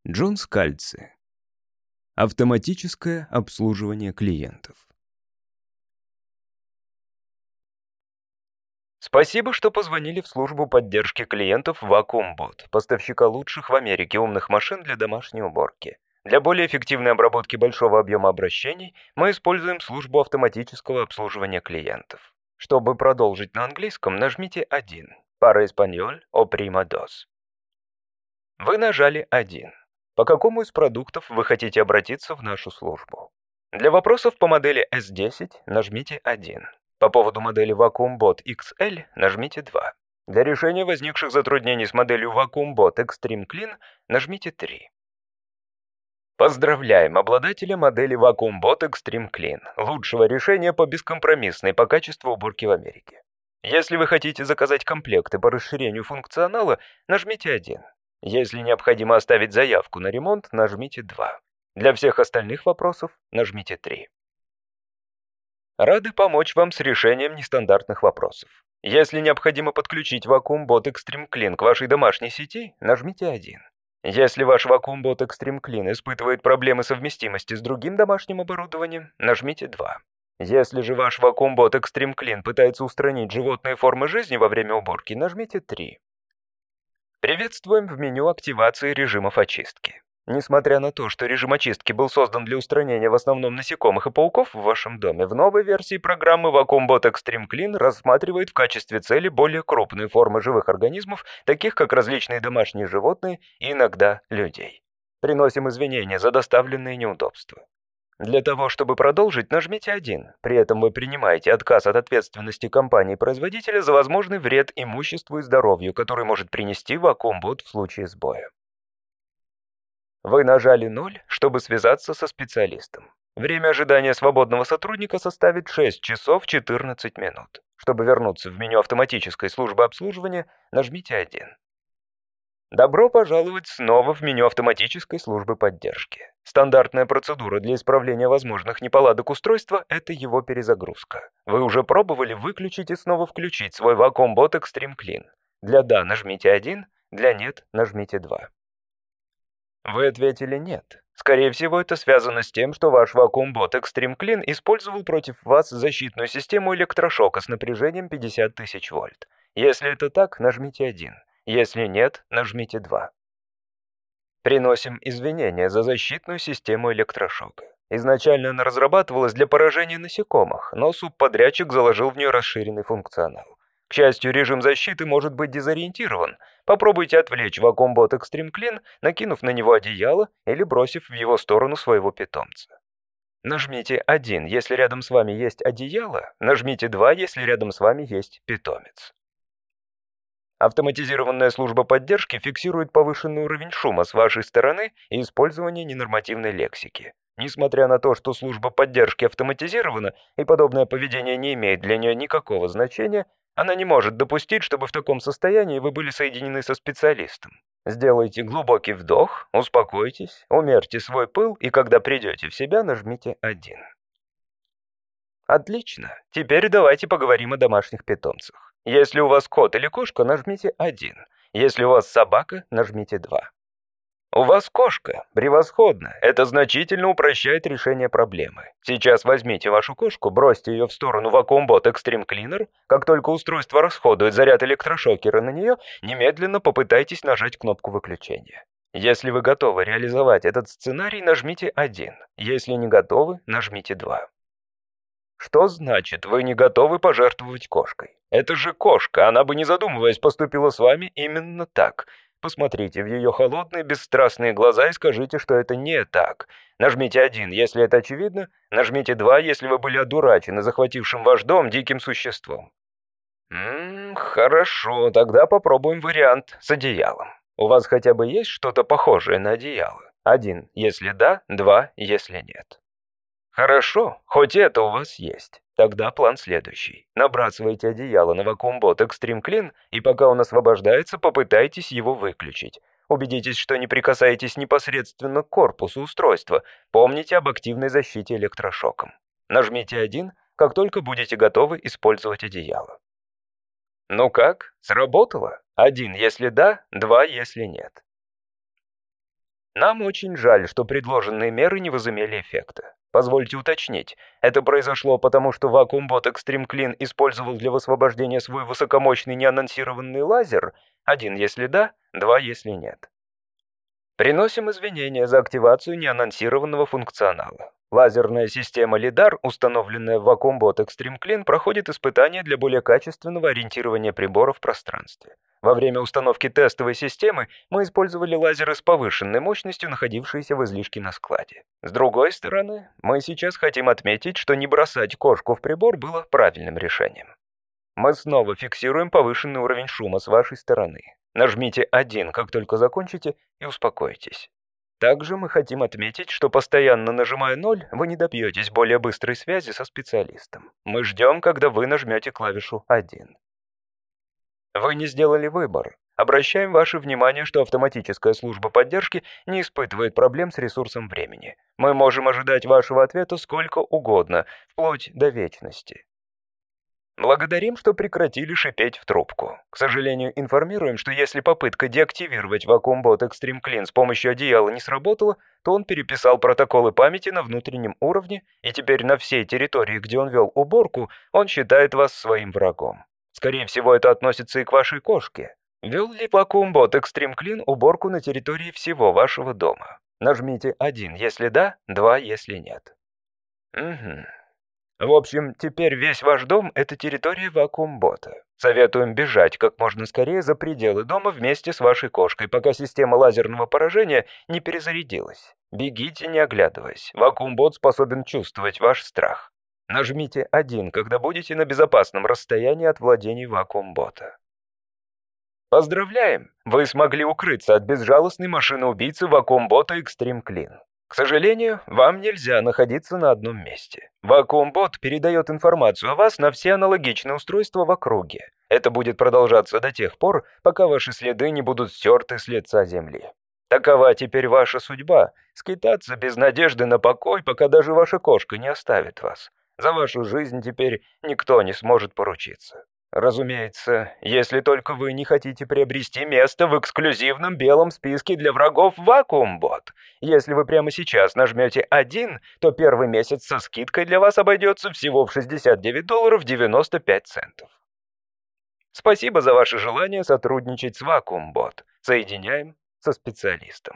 Джон Скальци. Автоматическое обслуживание клиентов. Спасибо, что позвонили в службу поддержки клиентов VacuumBot, поставщика лучших в Америке умных машин для домашней уборки. Для более эффективной обработки большого объема обращений мы используем службу автоматического обслуживания клиентов. Чтобы продолжить на английском, нажмите 1. Para español, oprima dos. Вы нажали 1. По какому из продуктов вы хотите обратиться в нашу службу? Для вопросов по модели S10 нажмите 1. По поводу модели VacuumBot XL нажмите 2. Для решения возникших затруднений с моделью VacuumBot Extreme Clean нажмите 3. Поздравляем обладателя модели VacuumBot Extreme Clean, лучшего решения по бескомпромиссной по качеству уборки в Америке. Если вы хотите заказать комплекты по расширению функционала, нажмите 1. Если необходимо оставить заявку на ремонт, нажмите 2. Для всех остальных вопросов нажмите 3. Рады помочь вам с решением нестандартных вопросов. Если необходимо подключить VacuumBot Extreme Clean к вашей домашней сети, нажмите 1. Если ваш VacuumBot Extreme Clean испытывает проблемы совместимости с другим домашним оборудованием, нажмите 2. Если же ваш VacuumBot Extreme Clean пытается устранить животные формы жизни во время уборки, нажмите 3. Приветствуем в меню активации режимов очистки. Несмотря на то, что режим очистки был создан для устранения в основном насекомых и пауков в вашем доме, в новой версии программы VacuumBot Extreme Clean рассматривает в качестве цели более крупные формы живых организмов, таких как различные домашние животные и иногда людей. Приносим извинения за доставленные неудобства. Для того, чтобы продолжить, нажмите 1. При этом вы принимаете отказ от ответственности компании-производителя за возможный вред имуществу и здоровью, который может принести VacuumBot в случае сбоя. Вы нажали 0, чтобы связаться со специалистом. Время ожидания свободного сотрудника составит 6 часов 14 минут. Чтобы вернуться в меню автоматической службы обслуживания, нажмите 1. Добро пожаловать снова в меню автоматической службы поддержки. Стандартная процедура для исправления возможных неполадок устройства – это его перезагрузка. Вы уже пробовали выключить и снова включить свой VacuumBot Extreme Clean. Для «да» нажмите 1, для «нет» нажмите 2. Вы ответили «нет». Скорее всего, это связано с тем, что ваш VacuumBot Extreme Clean использовал против вас защитную систему электрошока с напряжением 50 тысяч вольт. Если это так, нажмите 1. Если нет, нажмите 2. Приносим извинения за защитную систему электрошока. Изначально она разрабатывалась для поражения насекомых, но субподрядчик заложил в нее расширенный функционал. К счастью, режим защиты может быть дезориентирован. Попробуйте отвлечь VacuumBot Extreme Clean, накинув на него одеяло или бросив в его сторону своего питомца. Нажмите 1, если рядом с вами есть одеяло, нажмите 2, если рядом с вами есть питомец. Автоматизированная служба поддержки фиксирует повышенный уровень шума с вашей стороны и использование ненормативной лексики. Несмотря на то, что служба поддержки автоматизирована и подобное поведение не имеет для нее никакого значения, она не может допустить, чтобы в таком состоянии вы были соединены со специалистом. Сделайте глубокий вдох, успокойтесь, умерьте свой пыл и когда придете в себя, нажмите 1. Отлично. Теперь давайте поговорим о домашних питомцах. Если у вас кот или кошка, нажмите 1. Если у вас собака, нажмите 2. У вас кошка. Превосходно. Это значительно упрощает решение проблемы. Сейчас возьмите вашу кошку, бросьте ее в сторону VacuumBot Extreme Cleaner. Как только устройство расходует заряд электрошокера на нее, немедленно попытайтесь нажать кнопку выключения. Если вы готовы реализовать этот сценарий, нажмите 1. Если не готовы, нажмите 2. Что значит, вы не готовы пожертвовать кошкой? Это же кошка, она бы не задумываясь поступила с вами именно так. Посмотрите в ее холодные, бесстрастные глаза и скажите, что это не так. Нажмите 1, если это очевидно, нажмите 2, если вы были одурачены захватившим ваш дом диким существом. Хорошо, тогда попробуем вариант с одеялом. У вас хотя бы есть что-то похожее на одеяло? 1, если да, 2, если нет. Хорошо, хоть это у вас есть. Тогда план следующий. Набрасывайте одеяло на VacuumBot Extreme Clean, и пока он освобождается, попытайтесь его выключить. Убедитесь, что не прикасаетесь непосредственно к корпусу устройства. Помните об активной защите электрошоком. Нажмите 1, как только будете готовы использовать одеяло. Ну как, сработало? 1, если да, 2, если нет. Нам очень жаль, что предложенные меры не возымели эффекта. Позвольте уточнить, это произошло потому, что вакуум-бот Extreme Clean использовал для высвобождения свой высокомощный неанонсированный лазер? 1, если да, 2, если нет. Приносим извинения за активацию неанонсированного функционала. Лазерная система LiDAR, установленная в вакуум-бот Extreme Clean, проходит испытания для более качественного ориентирования прибора в пространстве. Во время установки тестовой системы мы использовали лазеры с повышенной мощностью, находившиеся в излишке на складе. С другой стороны, мы сейчас хотим отметить, что не бросать кошку в прибор было правильным решением. Мы снова фиксируем повышенный уровень шума с вашей стороны. Нажмите 1, как только закончите, и успокойтесь. Также мы хотим отметить, что постоянно нажимая 0, вы не добьетесь более быстрой связи со специалистом. Мы ждем, когда вы нажмете клавишу 1. Вы не сделали выбор. Обращаем ваше внимание, что автоматическая служба поддержки не испытывает проблем с ресурсом времени. Мы можем ожидать вашего ответа сколько угодно, вплоть до вечности. Благодарим, что прекратили шипеть в трубку. К сожалению, информируем, что если попытка деактивировать вакуум-бот Extreme Clean с помощью одеяла не сработала, то он переписал протоколы памяти на внутреннем уровне, и теперь на всей территории, где он вел уборку, он считает вас своим врагом. Скорее всего, это относится и к вашей кошке. Вел ли вакуум-бот Extreme Clean уборку на территории всего вашего дома? Нажмите 1, если да, 2, если нет. В общем, теперь весь ваш дом — это территория вакуум-бота. Советуем бежать как можно скорее за пределы дома вместе с вашей кошкой, пока система лазерного поражения не перезарядилась. Бегите, не оглядываясь. Вакуум-бот способен чувствовать ваш страх. Нажмите 1, когда будете на безопасном расстоянии от владений вакуум-бота. Поздравляем! Вы смогли укрыться от безжалостной машины-убийцы вакуум-бота Extreme Clean. К сожалению, вам нельзя находиться на одном месте. Вакуум-бот передает информацию о вас на все аналогичные устройства в округе. Это будет продолжаться до тех пор, пока ваши следы не будут стерты с лица Земли. Такова теперь ваша судьба — скитаться без надежды на покой, пока даже ваша кошка не оставит вас. За вашу жизнь теперь никто не сможет поручиться. Разумеется, если только вы не хотите приобрести место в эксклюзивном белом списке для врагов вакуум-бот. Если вы прямо сейчас нажмете 1, то первый месяц со скидкой для вас обойдется всего в $69.95. Спасибо за ваше желание сотрудничать с вакуум-бот. Соединяем со специалистом.